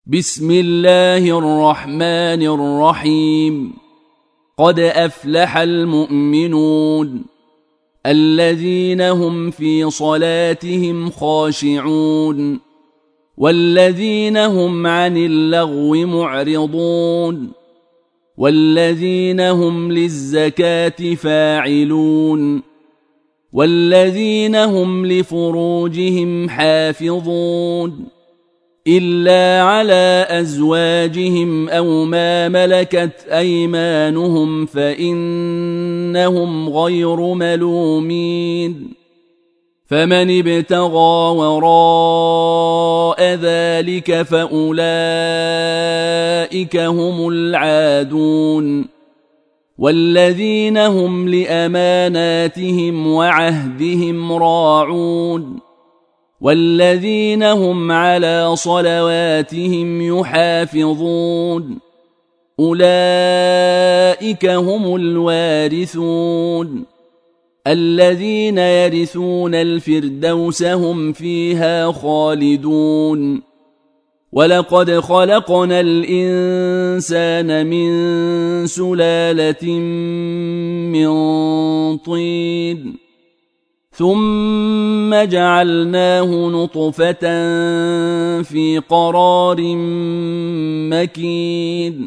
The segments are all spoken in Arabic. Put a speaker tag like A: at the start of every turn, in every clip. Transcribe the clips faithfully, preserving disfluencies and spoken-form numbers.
A: بسم الله الرحمن الرحيم. قد أفلح المؤمنون الذين هم في صلاتهم خاشعون والذين هم عن اللغو معرضون والذين هم للزكاة فاعلون والذين هم لفروجهم حافظون إلا على أزواجهم أو ما ملكت أيمانهم فإنهم غير ملومين. فمن ابتغى وراء ذلك فأولئك هم العادون والذين هم لأماناتهم وعهدهم راعون والذين هم على صلواتهم يحافظون أولئك هم الوارثون الذين يرثون الفردوس هم فيها خالدون. ولقد خلقنا الإنسان من سلالة من طين ثم جعلناه نطفة في قرار مكين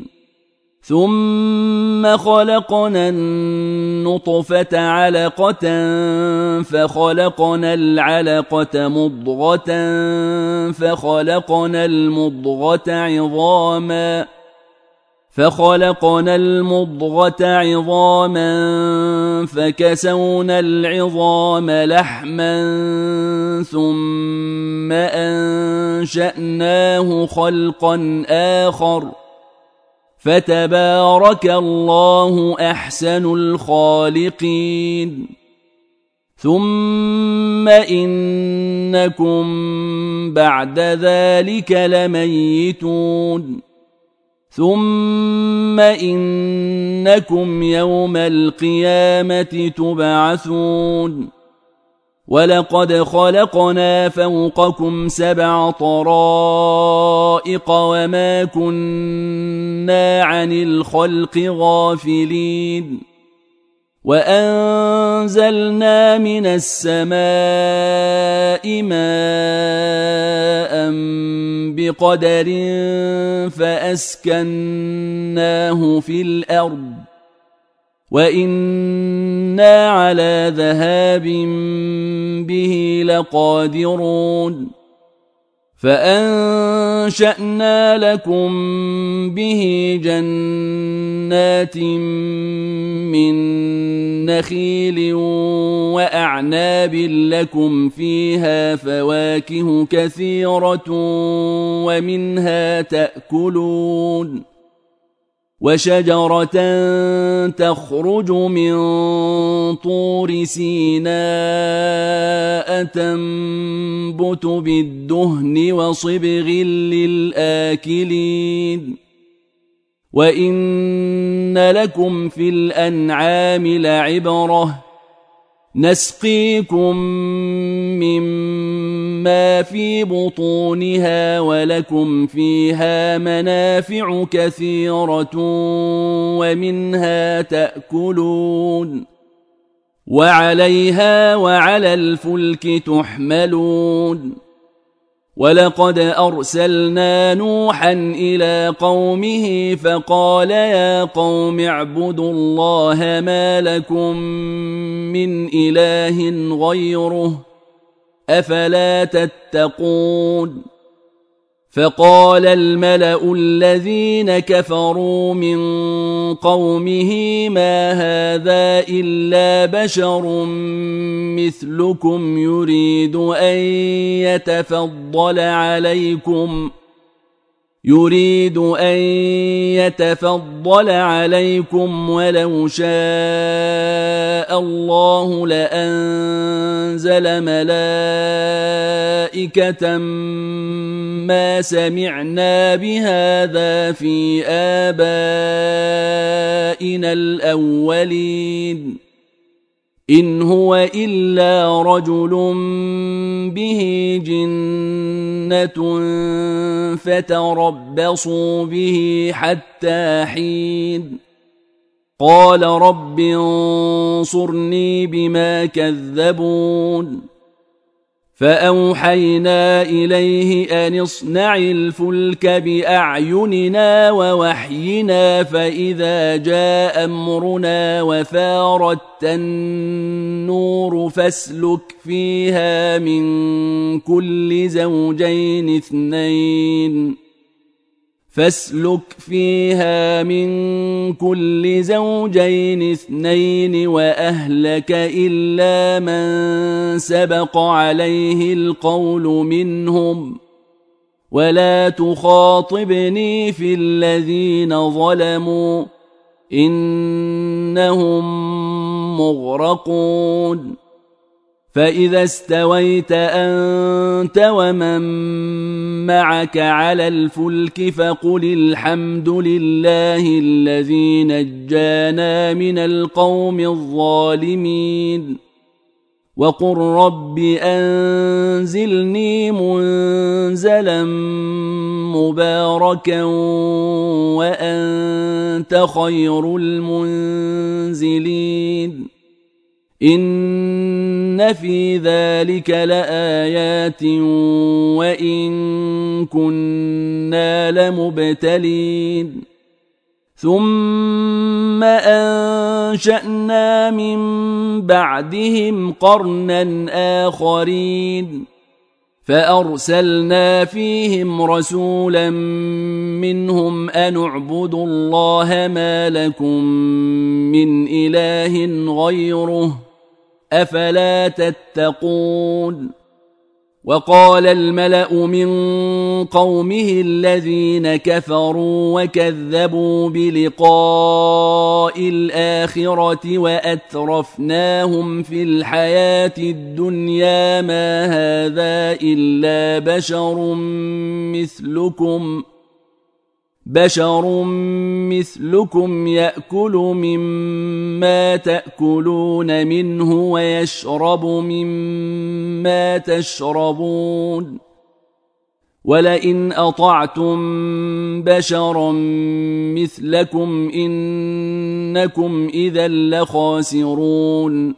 A: ثم خلقنا النطفة علقة فخلقنا العلقة مضغة فخلقنا المضغة عظاما فخلقنا المضغة عظاما فكسونا العظام لحما ثم أنشأناه خلقا آخر فتبارك الله أحسن الخالقين. ثم إنكم بعد ذلك لميتون ثم إنكم يوم القيامة تبعثون. ولقد خلقنا فوقكم سبع طرائق وما كنا عن الخلق غافلين وأنزلنا من السماء ماء بقدر فأسكناه في الأرض وإنا على ذهاب به لقادرون. فأنشأنا لكم به جنات من نخيل وأعناب لكم فيها فواكه كثيرة ومنها تأكلون وشجرة تخرج من طور سيناء تنبت بالدهن وصبغ للآكلين وإن لكم في الأنعام لعبرة نسقيكم مما في بطونها ولكم فيها منافع كثيرة ومنها تأكلون وعليها وعلى الفلك تحملون. ولقد أرسلنا نوحا إلى قومه فقال يا قوم اعبدوا الله ما لكم من إله غيره أفلا تتقون. فقال الملأ الذين كفروا من قومه ما هذا إلا بشر مثلكم يريد أن يتفضل عليكم يريد أن يتفضل عليكم ولو شاء الله لأنزل ملائكة ما سمعنا بهذا في آبائنا الأولين إن هو إلا رجل به جنة فتربصوا به حتى حين قال رب انصرني بما كذبون فأوحينا إليه أن اصنع الفلك بأعيننا ووحينا فإذا جاء أمرنا وفارت النور فاسلك فيها من كل زوجين اثنين فاسلك فيها من كل زوجين اثنين وأهلك إلا من سبق عليه القول منهم ولا تخاطبني في الذين ظلموا إنهم مغرقون فإذا استويت أنت ومن معك على الفلك فقل الحمد لله الذي نجانا من القوم الظالمين وقل رب أنزلني منزلا مباركا وأنت خير المنزلين إن في ذلك لآيات وإن كنا لمبتلين ثم أنشأنا من بعدهم قرنا آخرين فأرسلنا فيهم رسولا منهم أن اعبدوا الله ما لكم من إله غيره أفلا تتقون وقال الملأ من قومه الذين كفروا وكذبوا بلقاء الآخرة وأترفناهم في الحياة الدنيا ما هذا إلا بشر مثلكم بشر مثلكم يأكل مما تأكلون منه ويشرب مما تشربون ولئن أطعتم بشرا مثلكم إنكم إذا لخاسرون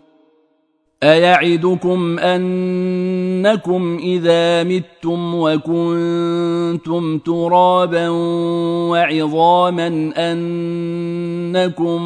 A: أيعدكم أنكم إذا متم وكنتم ترابا وعظاما أنكم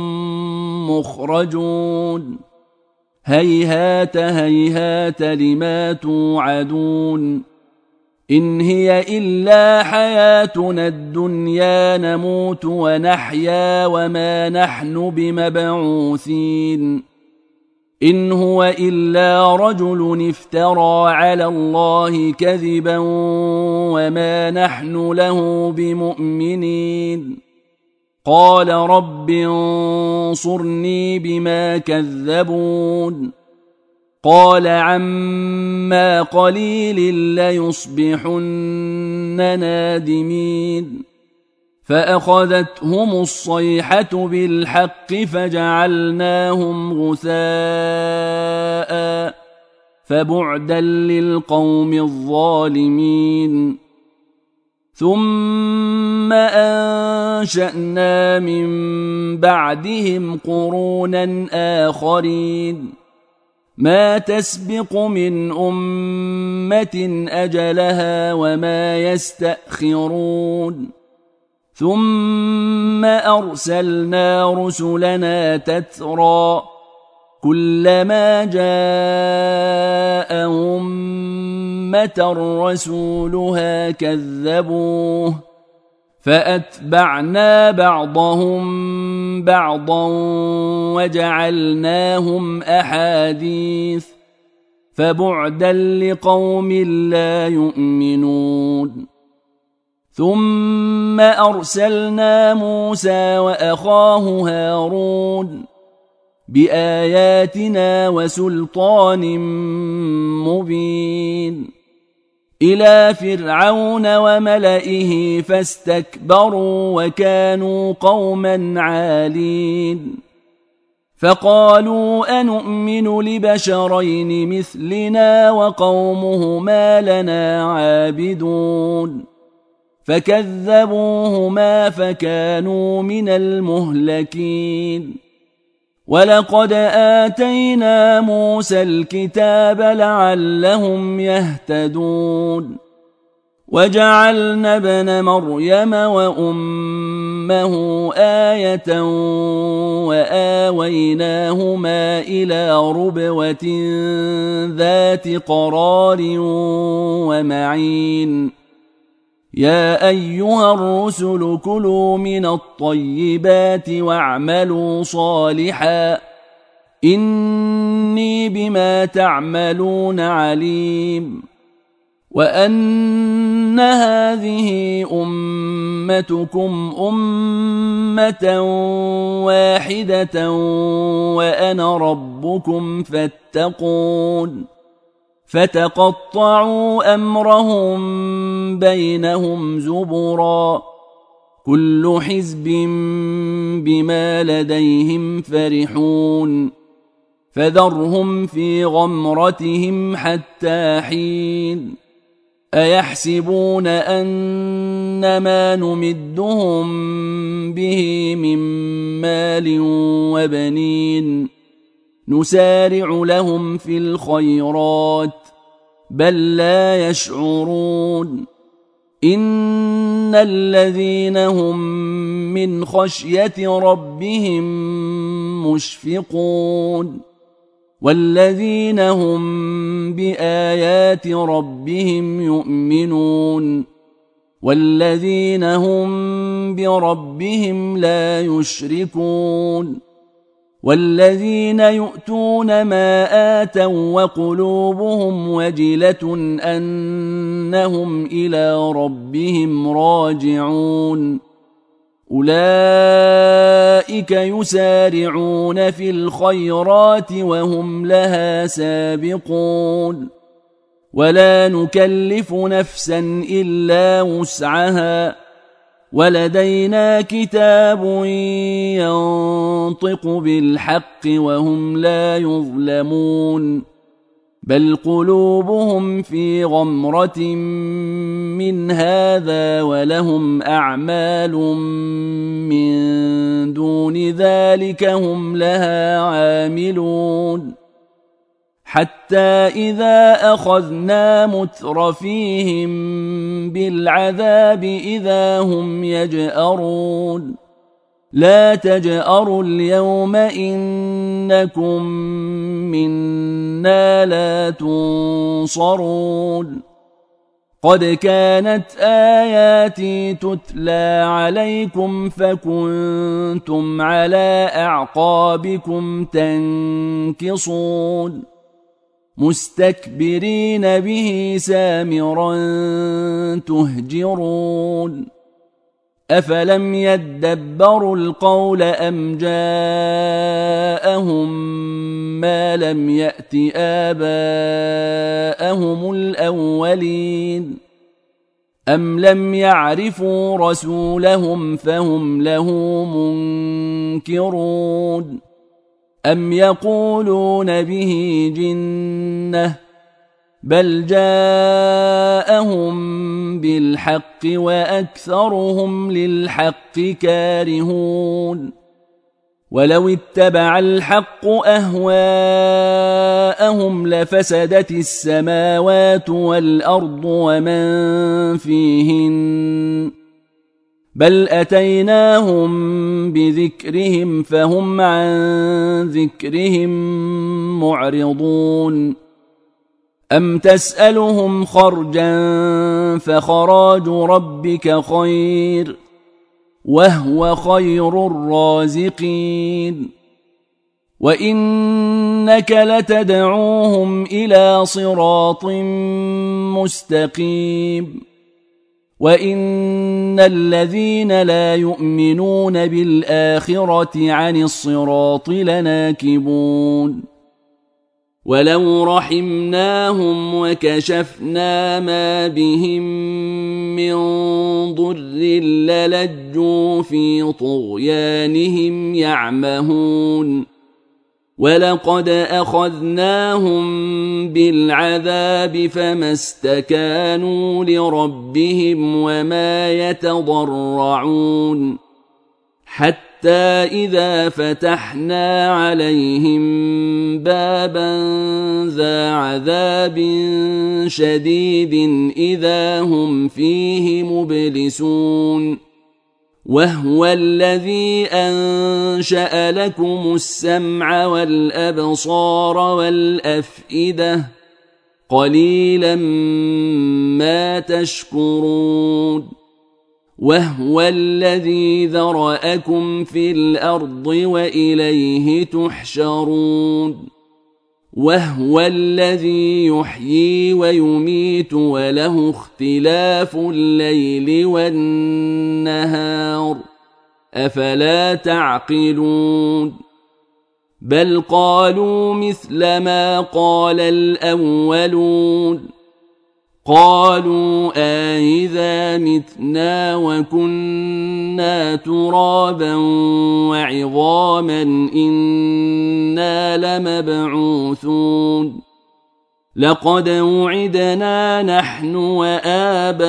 A: مخرجون هيهات هيهات لما توعدون إن هي إلا حياتنا الدنيا نموت ونحيا وما نحن بمبعوثين إن هو إلا رجل افترى على الله كذبا وما نحن له بمؤمنين قال رب انصرني بما كذبون قال عما قليل ليصبحن نادمين فأخذتهم الصيحة بالحق فجعلناهم غثاء فبعدا للقوم الظالمين ثم أنشأنا من بعدهم قرونا آخرين ما تسبق من أمة أجلها وما يستأخرون ثم أرسلنا رسلنا تترى كلما جاء أمة رسولها كذبوه فأتبعنا بعضهم بعضا وجعلناهم أحاديث فبعدا لقوم لا يؤمنون ثم أرسلنا موسى وأخاه هارون بآياتنا وسلطان مبين إلى فرعون وملئه فاستكبروا وكانوا قوما عالين فقالوا أنؤمن لبشرين مثلنا وقومهما لنا عابدون فكذبوهما فكانوا من المهلكين ولقد آتينا موسى الكتاب لعلهم يهتدون وجعلنا ابن مريم وأمه آية وآويناهما إلى ربوة ذات قرار ومعين يا أيها الرسل كلوا من الطيبات واعملوا صالحا إني بما تعملون عليم وأن هذه أمتكم أمة واحدة وأنا ربكم فاتقون فتقطعوا أمرهم بينهم زبرا كل حزب بما لديهم فرحون فذرهم في غمرتهم حتى حين أيحسبون أن ما نمدهم به من مال وبنين نسارع لهم في الخيرات بل لا يشعرون إن الذين هم من خشية ربهم مشفقون والذين هم بآيات ربهم يؤمنون والذين هم بربهم لا يشركون والذين يؤتون ما آتوا وقلوبهم وجلة أنهم إلى ربهم راجعون أولئك يسارعون في الخيرات وهم لها سابقون ولا نكلف نفسا إلا وسعها ولدينا كتاب ينطق بالحق وهم لا يظلمون بل قلوبهم في غمرة من هذا ولهم أعمال من دون ذلك هم لها عاملون حتى إذا أخذنا مترفيهم بالعذاب إذا هم يجأرون لا تجأروا اليوم إنكم منا لا تنصرون قد كانت آياتي تتلى عليكم فكنتم على أعقابكم تنكصون مستكبرين به سامرا تهجرون أفلم يدبروا القول أم جاءهم ما لم يأت آباءهم الأولين أم لم يعرفوا رسولهم فهم له منكرون أم يقولون به جنة بل جاءهم بالحق وأكثرهم للحق كارهون ولو اتبع الحق أهواءهم لفسدت السماوات والأرض ومن فيهن بل أتيناهم بذكرهم فهم عن ذكرهم معرضون أم تسألهم خرجا فخراج ربك خير وهو خير الرازقين وإنك لتدعوهم إلى صراط مستقيم وإن الذين لا يؤمنون بالآخرة عن الصراط لناكبون ولو رحمناهم وكشفنا ما بهم من ضر للجوا في طغيانهم يعمهون ولقد أخذناهم بالعذاب فما استكانوا لربهم وما يتضرعون حتى إذا فتحنا عليهم بابا ذا عذاب شديد إذا هم فيه مبلسون وهو الذي أنشأ لكم السمع والأبصار والأفئدة قليلا ما تشكرون وهو الذي ذرأكم في الأرض وإليه تحشرون وهو الذي يحيي ويميت وله اختلاف الليل والنهار أفلا تعقلون بل قالوا مثل ما قال الأولون قالوا أإذا متنا وكنا ترابا وعظاما إنا لمبعوثون لقد وعدنا نحن وآباؤنا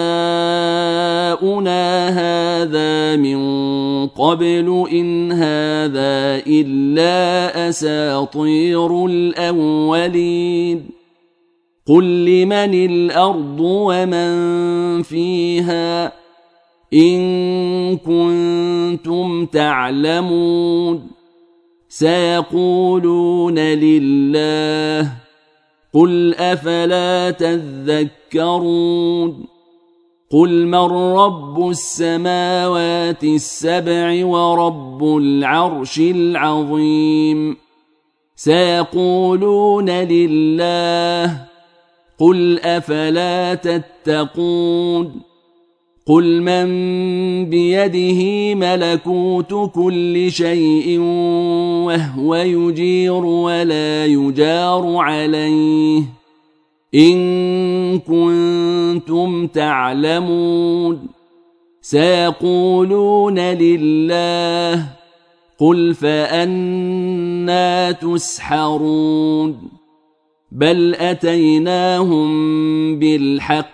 A: هذا من قبل إن هذا إلا أساطير الأولين قل لمن الأرض ومن فيها إن كنتم تعلمون سيقولون لله قل أفلا تذكرون قل من رب السماوات السبع ورب العرش العظيم سيقولون لله قل أفلا تتقون قل من بيده ملكوت كل شيء وهو يجير ولا يجار عليه إن كنتم تعلمون سيقولون لله قل فأنى تسحرون بل أتيناهم بالحق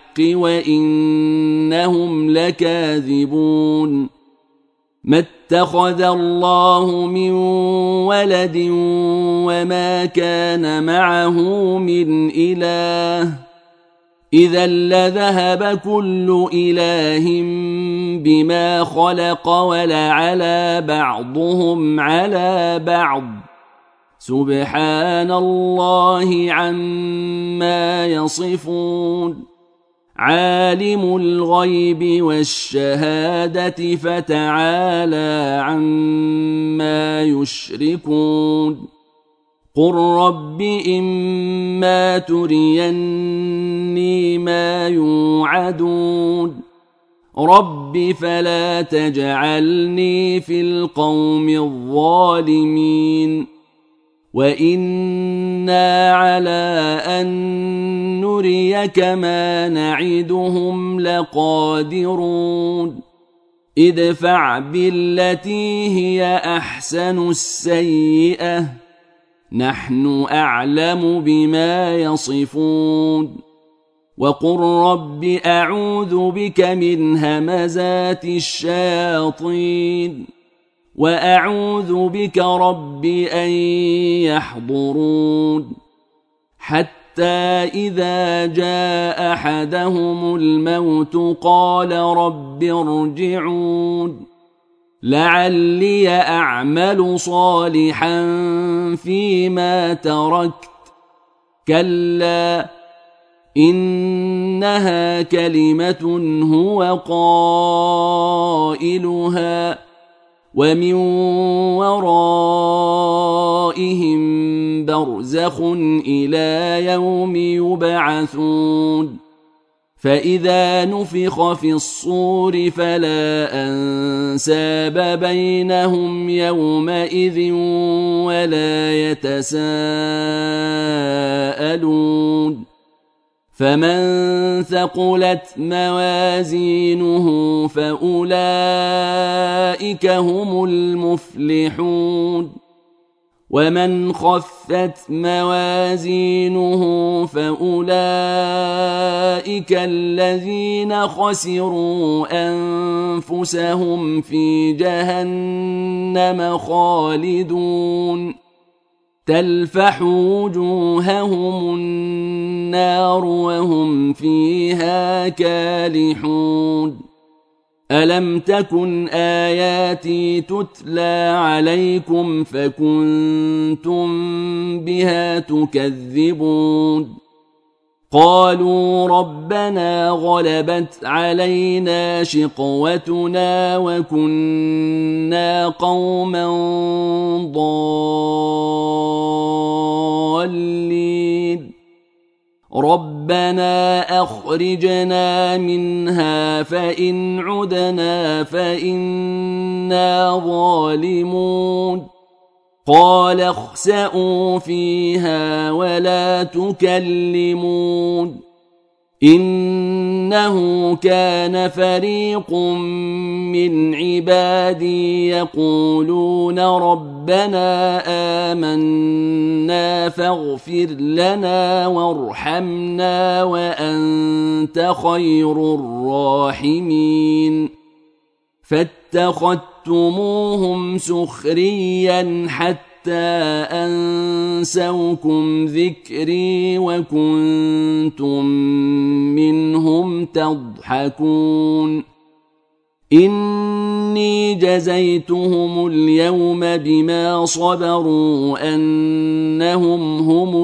A: وإنهم لكاذبون ما اتخذ الله من ولد وما كان معه من إله إذا لذهب كل إله بما خلق ولعلى بعضهم على بعض سبحان الله عما يصفون عالم الغيب والشهادة فتعالى عما يشركون قل رب إما تريني ما يوعدون رب فلا تجعلني في القوم الظالمين وإنا على أن نريك ما نعدهم لقادرون ادفع بالتي هي أحسن السيئة نحن أعلم بما يصفون وقل رب أعوذ بك من همزات الشياطين وأعوذ بك رب أن يحضرون حتى إذا جاء أحدهم الموت قال رب ارجعون لعلي أعمل صالحا فيما تركت كلا إنها كلمة هو قائلها ومن ورائهم برزخ إلى يوم يبعثون فإذا نفخ في الصور فلا أنساب بينهم يومئذ ولا يتساءلون فمن ثقلت موازينه فأولئك هم المفلحون ومن خفت موازينه فأولئك الذين خسروا أنفسهم في جهنم خالدون تلفح وجوههم النار وهم فيها كالحون ألم تكن آياتي تتلى عليكم فكنتم بها تكذبون قالوا ربنا غلبت علينا شقوتنا وكنا قوما ضالين ربنا أخرجنا منها فإن عدنا فإنا ظالمون قال اخسئوا فيها ولا تكلمون إنه كان فريق من عبادي يقولون ربنا آمنا فاغفر لنا وارحمنا وأنت خير الراحمين فاتخذتموهم سخريا حتى أنسوكم ذكري وكنتم منهم تضحكون إني جزيتهم اليوم بما صبروا أنهم هم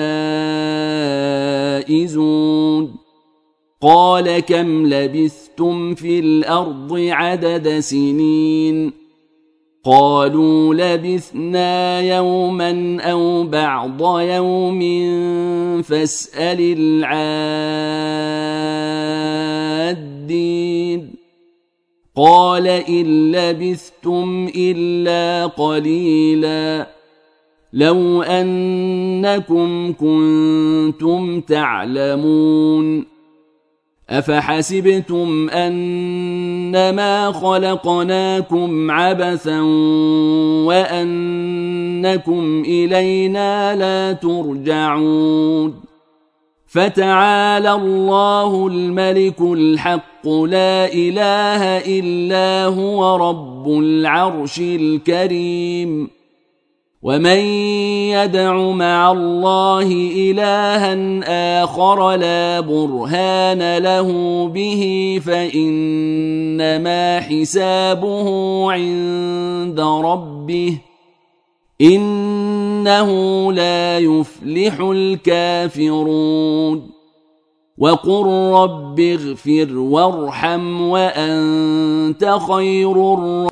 A: الفائزون قال كم لبثتم في الأرض عدد سنين قالوا لبثنا يوما أو بعض يوم فاسأل العادين قال إن لبثتم إلا قليلا لو أنكم كنتم تعلمون أفحسبتم أنما خلقناكم عبثا وأنكم إلينا لا ترجعون فتعالى الله الملك الحق لا إله إلا هو رب العرش الكريم ومن يدع مع الله إلها آخر لا برهان له به فإنما حسابه عند ربه إنه لا يفلح الكافرون وقل رب اغفر وارحم وأنت خير الراحمين